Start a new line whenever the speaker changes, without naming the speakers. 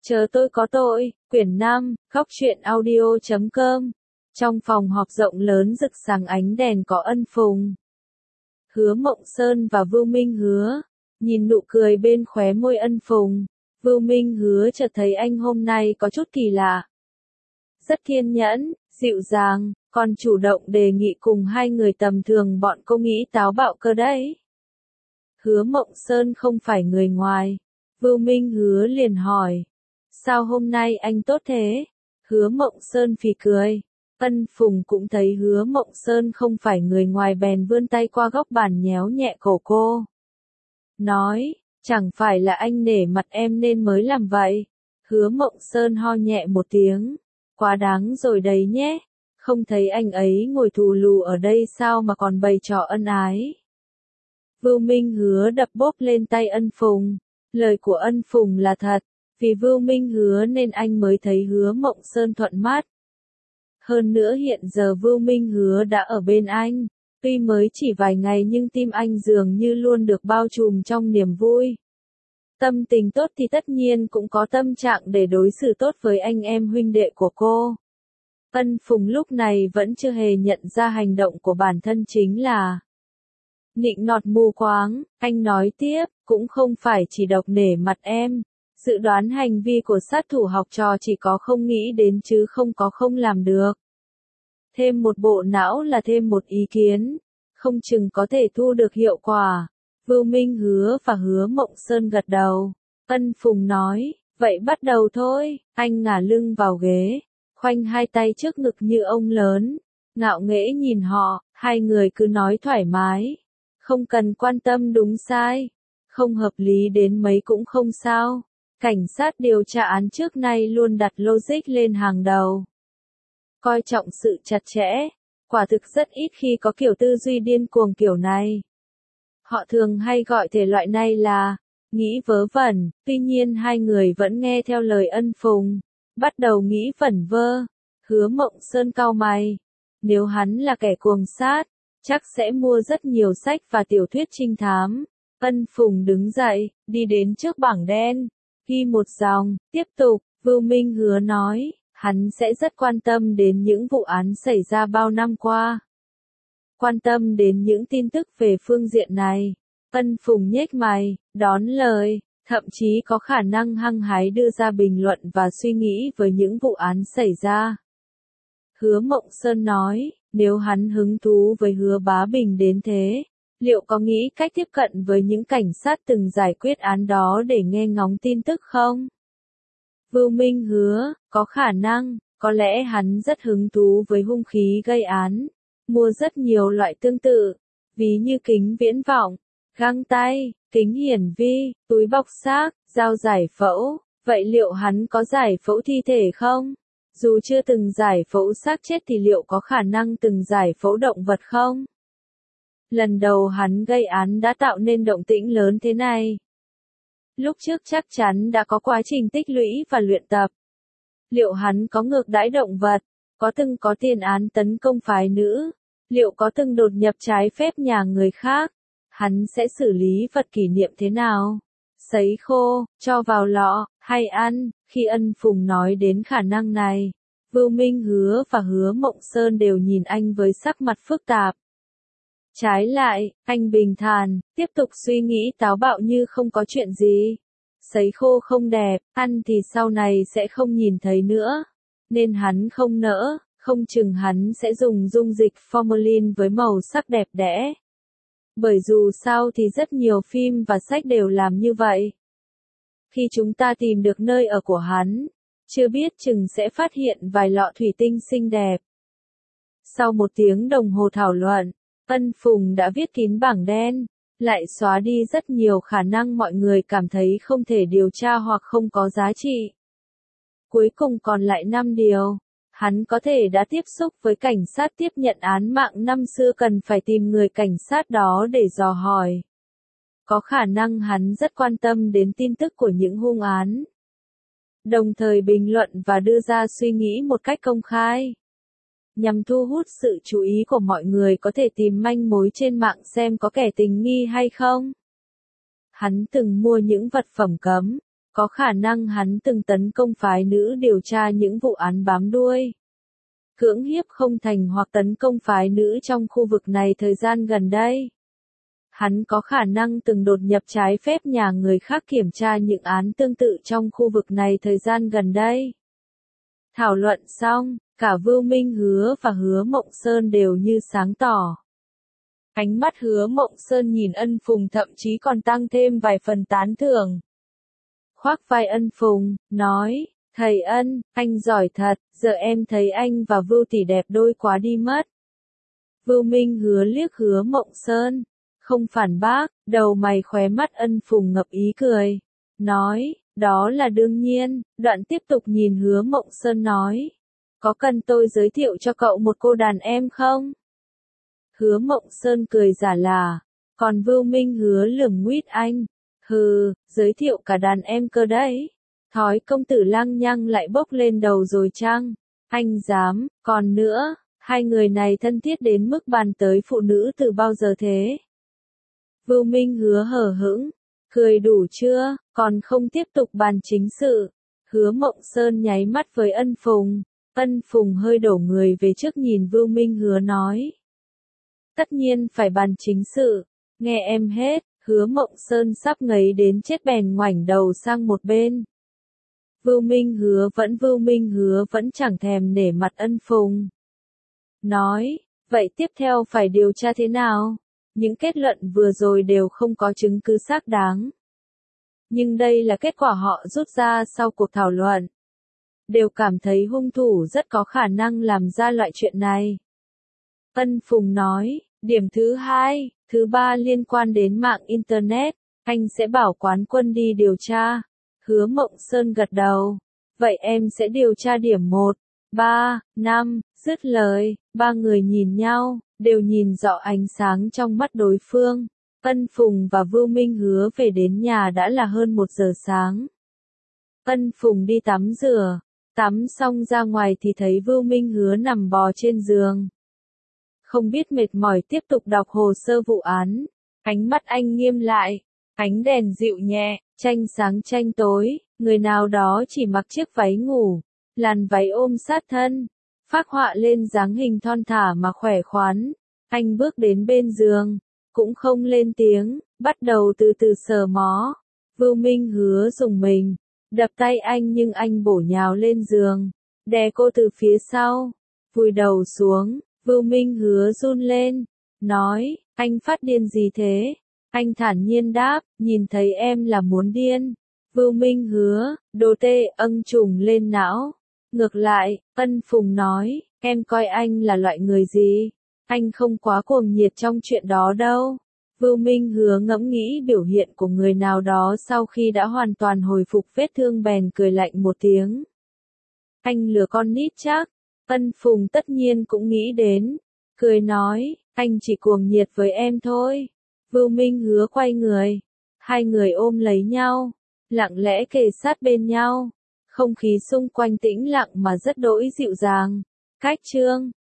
Chờ tôi có tội, quyển 5, Góc truyện audio.com. Trong phòng họp rộng lớn rực sáng ánh đèn có Ân Phùng, Hứa Mộng Sơn và Vưu Minh Hứa. Nhìn nụ cười bên khóe môi Ân Phùng, Vưu Minh Hứa chợt thấy anh hôm nay có chút kỳ lạ. Rất kiên nhẫn, dịu dàng, còn chủ động đề nghị cùng hai người tầm thường bọn cô nghĩ táo bạo cơ đấy. Hứa Mộng Sơn không phải người ngoài. Vưu Minh Hứa liền hỏi. Sao hôm nay anh tốt thế? Hứa Mộng Sơn phì cười. Ân Phùng cũng thấy Hứa Mộng Sơn không phải người ngoài bèn vươn tay qua góc bàn nhéo nhẹ cổ cô. Nói, chẳng phải là anh nể mặt em nên mới làm vậy. Hứa Mộng Sơn ho nhẹ một tiếng. Quá đáng rồi đấy nhé. Không thấy anh ấy ngồi thù lù ở đây sao mà còn bày trò ân ái. Vưu Minh Hứa đập bốp lên tay Ân Phùng. Lời của Ân Phùng là thật. Vì Vưu Minh Hứa nên anh mới thấy Hứa Mộng Sơn thuận mắt. Hơn nữa hiện giờ Vưu Minh Hứa đã ở bên anh. Tuy mới chỉ vài ngày nhưng tim anh dường như luôn được bao trùm trong niềm vui. Tâm tình tốt thì tất nhiên cũng có tâm trạng để đối xử tốt với anh em huynh đệ của cô. Ân Phùng lúc này vẫn chưa hề nhận ra hành động của bản thân chính là nịnh nọt mù quáng. Anh nói tiếp, cũng không phải chỉ độc nể mặt em. Dự đoán hành vi của sát thủ học trò chỉ có không nghĩ đến chứ không có không làm được. Thêm một bộ não là thêm một ý kiến, không chừng có thể thu được hiệu quả. Vưu Minh Hứa và Hứa Mộng Sơn gật đầu. Ân Phùng nói, vậy bắt đầu thôi. Anh ngả lưng vào ghế, khoanh hai tay trước ngực như ông lớn, ngạo nghễ nhìn họ. Hai người cứ nói thoải mái, không cần quan tâm đúng sai, không hợp lý đến mấy cũng không sao. Cảnh sát điều tra án trước nay luôn đặt logic lên hàng đầu, coi trọng sự chặt chẽ. Quả thực rất ít khi có kiểu tư duy điên cuồng kiểu này. Họ thường hay gọi thể loại này là nghĩ vớ vẩn. Tuy nhiên hai người vẫn nghe theo lời Ân Phùng, bắt đầu nghĩ vẩn vơ. Hứa Mộng Sơn cau mày. Nếu hắn là kẻ cuồng sát, chắc sẽ mua rất nhiều sách và tiểu thuyết trinh thám. Ân Phùng đứng dậy, đi đến trước bảng đen, ghi một dòng. Tiếp tục, Vưu Minh Hứa nói, hắn sẽ rất quan tâm đến những vụ án xảy ra bao năm qua. Quan tâm đến những tin tức về phương diện này. Ân Phùng nhếch mày, đón lời, thậm chí có khả năng hăng hái đưa ra bình luận và suy nghĩ với những vụ án xảy ra. Hứa Mộng Sơn nói, nếu hắn hứng thú với Hứa Bá Bình đến thế, liệu có nghĩ cách tiếp cận với những cảnh sát từng giải quyết án đó để nghe ngóng tin tức không? Vưu Minh Hứa, có khả năng, có lẽ hắn rất hứng thú với hung khí gây án, mua rất nhiều loại tương tự, ví như kính viễn vọng, găng tay, kính hiển vi, túi bọc xác, dao giải phẫu. Vậy liệu hắn có giải phẫu thi thể không? Dù chưa từng giải phẫu xác chết thì liệu có khả năng từng giải phẫu động vật không? Lần đầu hắn gây án đã tạo nên động tĩnh lớn thế này. Lúc trước chắc chắn đã có quá trình tích lũy và luyện tập. Liệu hắn có ngược đãi động vật? Có từng có tiền án tấn công phái nữ? Liệu có từng đột nhập trái phép nhà người khác? Hắn sẽ xử lý vật kỷ niệm thế nào? Sấy khô, cho vào lọ, hay ăn? Khi Ân Phùng nói đến khả năng này, Vưu Minh Hứa và Hứa Mộng Sơn đều nhìn anh với sắc mặt phức tạp. Trái lại, anh bình thản, tiếp tục suy nghĩ táo bạo như không có chuyện gì. Sấy khô không đẹp, ăn thì sau này sẽ không nhìn thấy nữa. Nên hắn không nỡ, không chừng hắn sẽ dùng dung dịch formalin với màu sắc đẹp đẽ. Bởi dù sao thì rất nhiều phim và sách đều làm như vậy. Khi chúng ta tìm được nơi ở của hắn, chưa biết chừng sẽ phát hiện vài lọ thủy tinh xinh đẹp. Sau một tiếng đồng hồ thảo luận, Ân Phùng đã viết kín bảng đen, lại xóa đi rất nhiều khả năng mọi người cảm thấy không thể điều tra hoặc không có giá trị. Cuối cùng còn lại 5 điều. Hắn có thể đã tiếp xúc với cảnh sát tiếp nhận án mạng năm xưa, cần phải tìm người cảnh sát đó để dò hỏi. Có khả năng hắn rất quan tâm đến tin tức của những hung án, đồng thời bình luận và đưa ra suy nghĩ một cách công khai. Nhằm thu hút sự chú ý của mọi người, có thể tìm manh mối trên mạng xem có kẻ tình nghi hay không. Hắn từng mua những vật phẩm cấm, Có khả năng hắn từng tấn công phái nữ điều tra những vụ án bám đuôi cưỡng hiếp không thành hoặc tấn công phái nữ trong khu vực này thời gian gần đây. Hắn có khả năng từng đột nhập trái phép nhà người khác kiểm tra những án tương tự trong khu vực này thời gian gần đây. Thảo luận xong, cả Vưu Minh Hứa và Hứa Mộng Sơn đều như sáng tỏ. Ánh mắt Hứa Mộng Sơn nhìn Ân Phùng thậm chí còn tăng thêm vài phần tán thưởng. Khoác vai Ân Phùng, nói, thầy Ân, anh giỏi thật, giờ em thấy anh và Vưu tỷ đẹp đôi quá đi mất. Vưu Minh Hứa liếc Hứa Mộng Sơn, không phản bác, đầu mày khóe mắt Ân Phùng ngập ý cười. Nói, đó là đương nhiên, đoạn tiếp tục nhìn Hứa Mộng Sơn nói. Có cần tôi giới thiệu cho cậu một cô đàn em không? Hứa Mộng Sơn cười giả là, còn Vưu Minh Hứa lườm nguýt anh. Hừ, giới thiệu cả đàn em cơ đấy. Thói công tử lăng nhăng lại bốc lên đầu rồi chăng? Anh dám, còn nữa, hai người này thân thiết đến mức bàn tới phụ nữ từ bao giờ thế? Vưu Minh Hứa hờ hững, cười đủ chưa, còn không tiếp tục bàn chính sự. Hứa Mộng Sơn nháy mắt với Ân Phùng. Ân Phùng hơi đổ người về trước nhìn Vưu Minh Hứa nói. Tất nhiên phải bàn chính sự, nghe em hết. Hứa Mộng Sơn sắp ngấy đến chết bèn ngoảnh đầu sang một bên. Vưu Minh Hứa vẫn chẳng thèm nể mặt Ân Phùng. Nói, vậy tiếp theo phải điều tra thế nào? Những kết luận vừa rồi đều không có chứng cứ xác đáng. Nhưng đây là kết quả họ rút ra sau cuộc thảo luận. Đều cảm thấy hung thủ rất có khả năng làm ra loại chuyện này. Ân Phùng nói, điểm thứ hai, thứ ba liên quan đến mạng Internet, anh sẽ bảo Quán Quân đi điều tra. Hứa Mộng Sơn gật đầu. Vậy em sẽ điều tra điểm 1, 3, 5, dứt lời, ba người nhìn nhau, đều nhìn rõ ánh sáng trong mắt đối phương. Ân Phùng và Vưu Minh Hứa về đến nhà đã là hơn 1 giờ sáng. Ân Phùng đi tắm rửa, tắm xong ra ngoài thì thấy Vưu Minh Hứa nằm bò trên giường. Không biết mệt mỏi tiếp tục đọc hồ sơ vụ án, ánh mắt anh nghiêm lại, ánh đèn dịu nhẹ, tranh sáng tranh tối, người nào đó chỉ mặc chiếc váy ngủ, làn váy ôm sát thân, phác họa lên dáng hình thon thả mà khỏe khoắn. Anh bước đến bên giường, cũng không lên tiếng, bắt đầu từ từ sờ mó. Vưu Minh Hứa rùng mình, đập tay anh nhưng anh bổ nhào lên giường, đè cô từ phía sau, vùi đầu xuống. Vưu Minh Hứa run lên, nói, anh phát điên gì thế? Anh thản nhiên đáp, nhìn thấy em là muốn điên. Vưu Minh Hứa, đồ tê âng trùng lên não. Ngược lại, Ân Phùng nói, em coi anh là loại người gì? Anh không quá cuồng nhiệt trong chuyện đó đâu. Vưu Minh Hứa ngẫm nghĩ biểu hiện của người nào đó sau khi đã hoàn toàn hồi phục vết thương bèn cười lạnh một tiếng. Anh lừa con nít chắc. Ân Phùng tất nhiên cũng nghĩ đến. Cười nói, anh chỉ cuồng nhiệt với em thôi. Vưu Minh Hứa quay người. Hai người ôm lấy nhau, lặng lẽ kề sát bên nhau. Không khí xung quanh tĩnh lặng mà rất đỗi dịu dàng. Cách chương